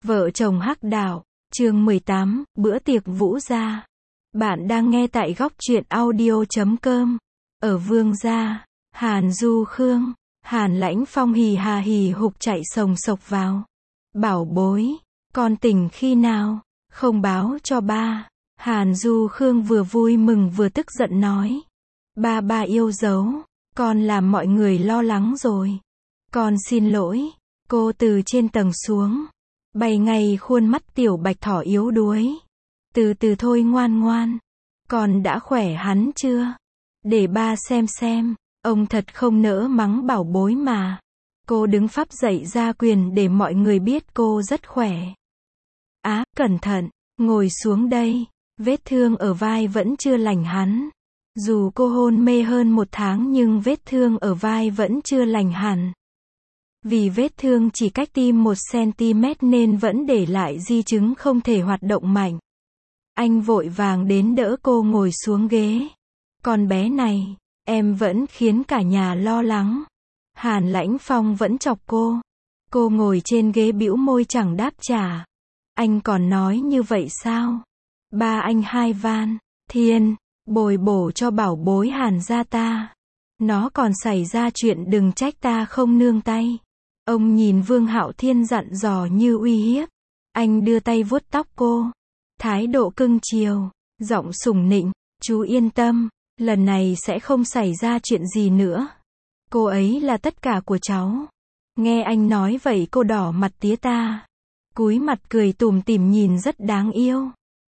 Vợ chồng Hắc Đạo, chương 18, bữa tiệc Vũ gia. Bạn đang nghe tại góc truyện audio.com. Ở Vương gia, Hàn Du Khương, Hàn Lãnh Phong hì hà hì hục chạy sồng sộc vào. Bảo bối, con tỉnh khi nào? Không báo cho ba. Hàn Du Khương vừa vui mừng vừa tức giận nói. Ba yêu dấu, con làm mọi người lo lắng rồi. Con xin lỗi. Cô từ trên tầng xuống, bay ngay khuôn mắt tiểu bạch thỏ yếu đuối. Từ từ thôi ngoan ngoan. Con đã khỏe hắn chưa? Để ba xem. Ông thật không nỡ mắng bảo bối mà. Cô đứng phắp dậy ra quyền để mọi người biết cô rất khỏe. Á, cẩn thận, ngồi xuống đây. Vết thương ở vai vẫn chưa lành hắn. Dù cô hôn mê hơn 1 tháng nhưng vết thương ở vai vẫn chưa lành hẳn. Vì vết thương chỉ cách tim 1 cm nên vẫn để lại di chứng không thể hoạt động mạnh. Anh vội vàng đến đỡ cô ngồi xuống ghế. Con bé này, em vẫn khiến cả nhà lo lắng. Hàn Lãnh Phong vẫn chọc cô. Cô ngồi trên ghế bĩu môi chẳng đáp trả. Anh còn nói như vậy sao? Ba anh hai van, Thiên, bồi bổ cho bảo bối Hàn gia ta. Nó còn xảy ra chuyện đừng trách ta không nương tay. Ông nhìn Vương Hạo Thiên dặn dò như uy hiếp. Anh đưa tay vuốt tóc cô. Thái độ cưng chiều, giọng sủng nịnh. Chú yên tâm, lần này sẽ không xảy ra chuyện gì nữa. Cô ấy là tất cả của cháu. Nghe anh nói vậy cô đỏ mặt tía ta. Cúi mặt cười tủm tỉm nhìn rất đáng yêu.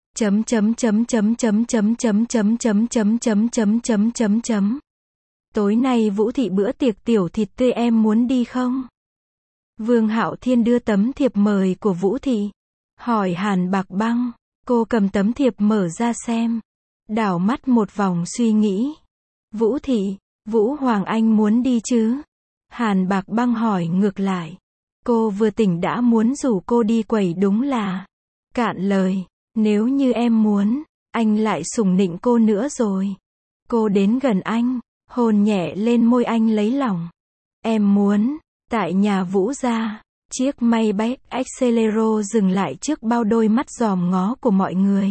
Tối nay Vũ thị bữa tiệc tiểu thịt tươi em muốn đi không? Vương Hạo Thiên đưa tấm thiệp mời của Vũ thị. Hỏi Hàn Bạc Băng. Cô cầm tấm thiệp mở ra xem. Đảo mắt một vòng suy nghĩ. Vũ thị, Vũ Hoàng Anh muốn đi chứ? Hàn Bạc Băng hỏi ngược lại. Cô vừa tỉnh đã muốn rủ cô đi quẩy đúng là cạn lời. Nếu như em muốn, anh lại sủng nịnh cô nữa rồi. Cô đến gần anh, hôn nhẹ lên môi anh lấy lòng. Em muốn. Tại nhà Vũ gia, chiếc Maybach Exelero dừng lại trước bao đôi mắt dòm ngó của mọi người.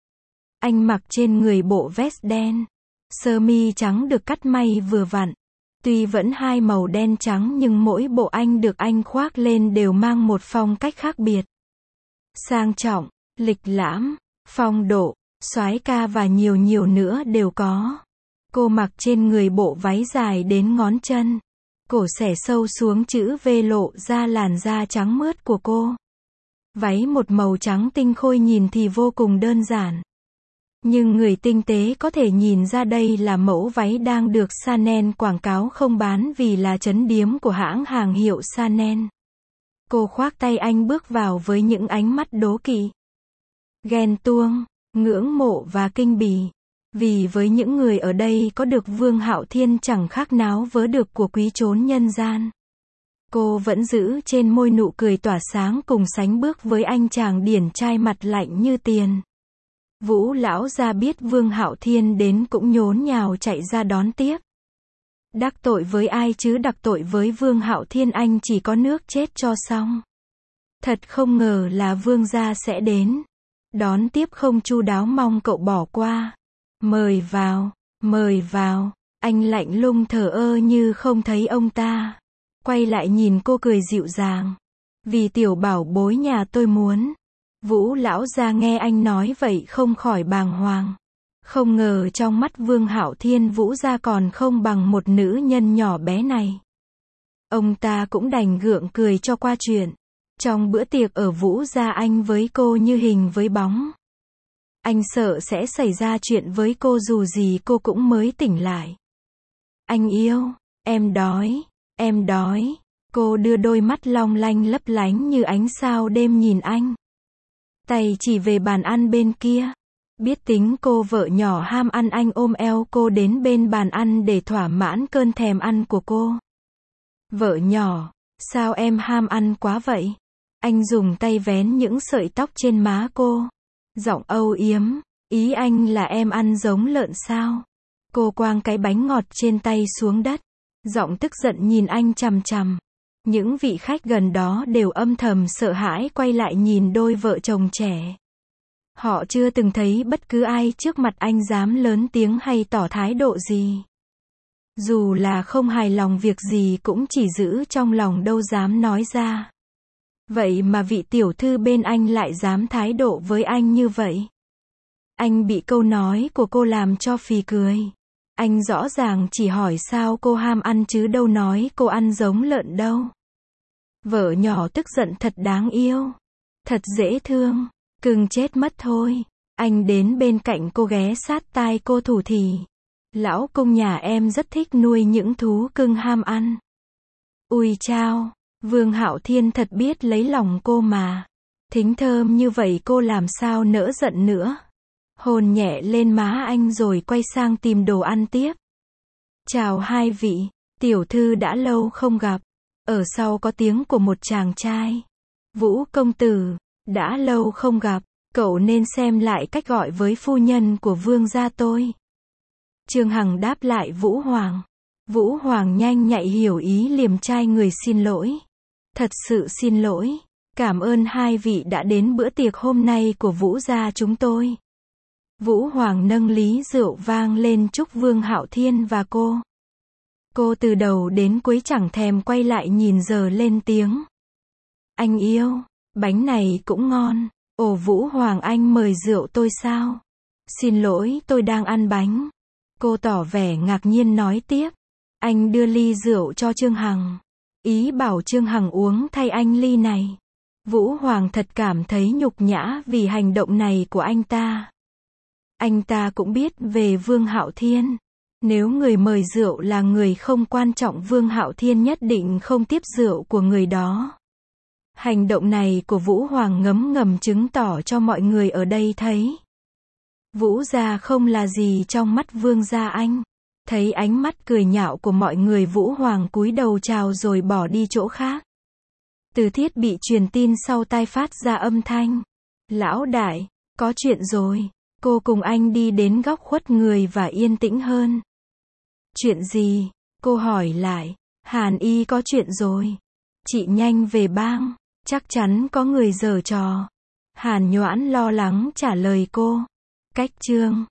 Anh mặc trên người bộ vest đen, sơ mi trắng được cắt may vừa vặn. Tuy vẫn hai màu đen trắng nhưng mỗi bộ anh được anh khoác lên đều mang một phong cách khác biệt. Sang trọng, lịch lãm, phong độ, soái ca và nhiều nữa đều có. Cô mặc trên người bộ váy dài đến ngón chân. Cổ xẻ sâu xuống chữ V lộ ra làn da trắng mướt của cô. Váy một màu trắng tinh khôi nhìn thì vô cùng đơn giản. Nhưng người tinh tế có thể nhìn ra đây là mẫu váy đang được Chanel quảng cáo không bán vì là trấn điếm của hãng hàng hiệu Chanel. Cô khoác tay anh bước vào với những ánh mắt đố kỵ, ghen tuông, ngưỡng mộ và kinh bỉ. Vì với những người ở đây có được Vương Hạo Thiên chẳng khác náo vớ được của quý trốn nhân gian. Cô vẫn giữ trên môi nụ cười tỏa sáng cùng sánh bước với anh chàng điển trai mặt lạnh như tiền. Vũ lão gia biết Vương Hạo Thiên đến cũng nhốn nhào chạy ra đón tiếp. Đắc tội với ai chứ, đắc tội với Vương Hạo Thiên anh chỉ có nước chết cho xong. Thật không ngờ là Vương gia sẽ đến. Đón tiếp không chu đáo mong cậu bỏ qua. Mời vào, anh lạnh lùng thờ ơ như không thấy ông ta. Quay lại nhìn cô cười dịu dàng. Vì tiểu bảo bối nhà tôi muốn. Vũ lão gia nghe anh nói vậy không khỏi bàng hoàng. Không ngờ trong mắt Vương Hạo Thiên Vũ gia còn không bằng một nữ nhân nhỏ bé này. Ông ta cũng đành gượng cười cho qua chuyện. Trong bữa tiệc ở Vũ gia anh với cô như hình với bóng. Anh sợ sẽ xảy ra chuyện với cô dù gì cô cũng mới tỉnh lại. Anh yêu, em đói. Cô đưa đôi mắt long lanh lấp lánh như ánh sao đêm nhìn anh. Tay chỉ về bàn ăn bên kia. Biết tính cô vợ nhỏ ham ăn anh ôm eo cô đến bên bàn ăn để thỏa mãn cơn thèm ăn của cô. Vợ nhỏ, sao em ham ăn quá vậy? Anh dùng tay vén những sợi tóc trên má cô. Giọng âu yếm, ý anh là em ăn giống lợn sao? Cô quăng cái bánh ngọt trên tay xuống đất. Giọng tức giận nhìn anh chằm chằm. Những vị khách gần đó đều âm thầm sợ hãi quay lại nhìn đôi vợ chồng trẻ. Họ chưa từng thấy bất cứ ai trước mặt anh dám lớn tiếng hay tỏ thái độ gì. Dù là không hài lòng việc gì cũng chỉ giữ trong lòng đâu dám nói ra. Vậy mà vị tiểu thư bên anh lại dám thái độ với anh như vậy. Anh bị câu nói của cô làm cho phì cười. Anh rõ ràng chỉ hỏi sao cô ham ăn chứ đâu nói cô ăn giống lợn đâu. Vợ nhỏ tức giận thật đáng yêu. Thật dễ thương. Cưng chết mất thôi. Anh đến bên cạnh cô ghé sát tai cô thủ thỉ. Lão công nhà em rất thích nuôi những thú cưng ham ăn. Ui chao, Vương Hạo Thiên thật biết lấy lòng cô mà. Thính thơm như vậy cô làm sao nỡ giận nữa. Hôn nhẹ lên má anh rồi quay sang tìm đồ ăn tiếp. Chào hai vị, tiểu thư đã lâu không gặp. Ở sau có tiếng của một chàng trai. Vũ công tử, đã lâu không gặp, cậu nên xem lại cách gọi với phu nhân của vương gia tôi. Trương Hằng đáp lại Vũ Hoàng. Vũ Hoàng nhanh nhạy hiểu ý liềm trai người xin lỗi. Thật sự xin lỗi. Cảm ơn hai vị đã đến bữa tiệc hôm nay của Vũ gia chúng tôi. Vũ Hoàng nâng ly rượu vang lên chúc Vương Hạo Thiên và cô. Cô từ đầu đến cuối chẳng thèm quay lại nhìn giờ lên tiếng. Anh yêu, bánh này cũng ngon. Ồ Vũ Hoàng anh mời rượu tôi sao? Xin lỗi tôi đang ăn bánh. Cô tỏ vẻ ngạc nhiên nói tiếp. Anh đưa ly rượu cho Trương Hằng. Ý bảo Trương Hằng uống thay anh ly này. Vũ Hoàng thật cảm thấy nhục nhã vì hành động này của anh ta. Anh ta cũng biết về Vương Hạo Thiên. Nếu người mời rượu là người không quan trọng Vương Hạo Thiên nhất định không tiếp rượu của người đó. Hành động này của Vũ Hoàng ngấm ngầm chứng tỏ cho mọi người ở đây thấy. Vũ gia không là gì trong mắt Vương gia anh. Thấy ánh mắt cười nhạo của mọi người Vũ Hoàng cúi đầu chào rồi bỏ đi chỗ khác. Từ thiết bị truyền tin sau tai phát ra âm thanh. Lão đại, có chuyện rồi. Cô cùng anh đi đến góc khuất người và yên tĩnh hơn. Chuyện gì? Cô hỏi lại. Hàn Y có chuyện rồi. Chị nhanh về bang. Chắc chắn có người giở trò. Hàn Nhoãn lo lắng trả lời cô. Cách chương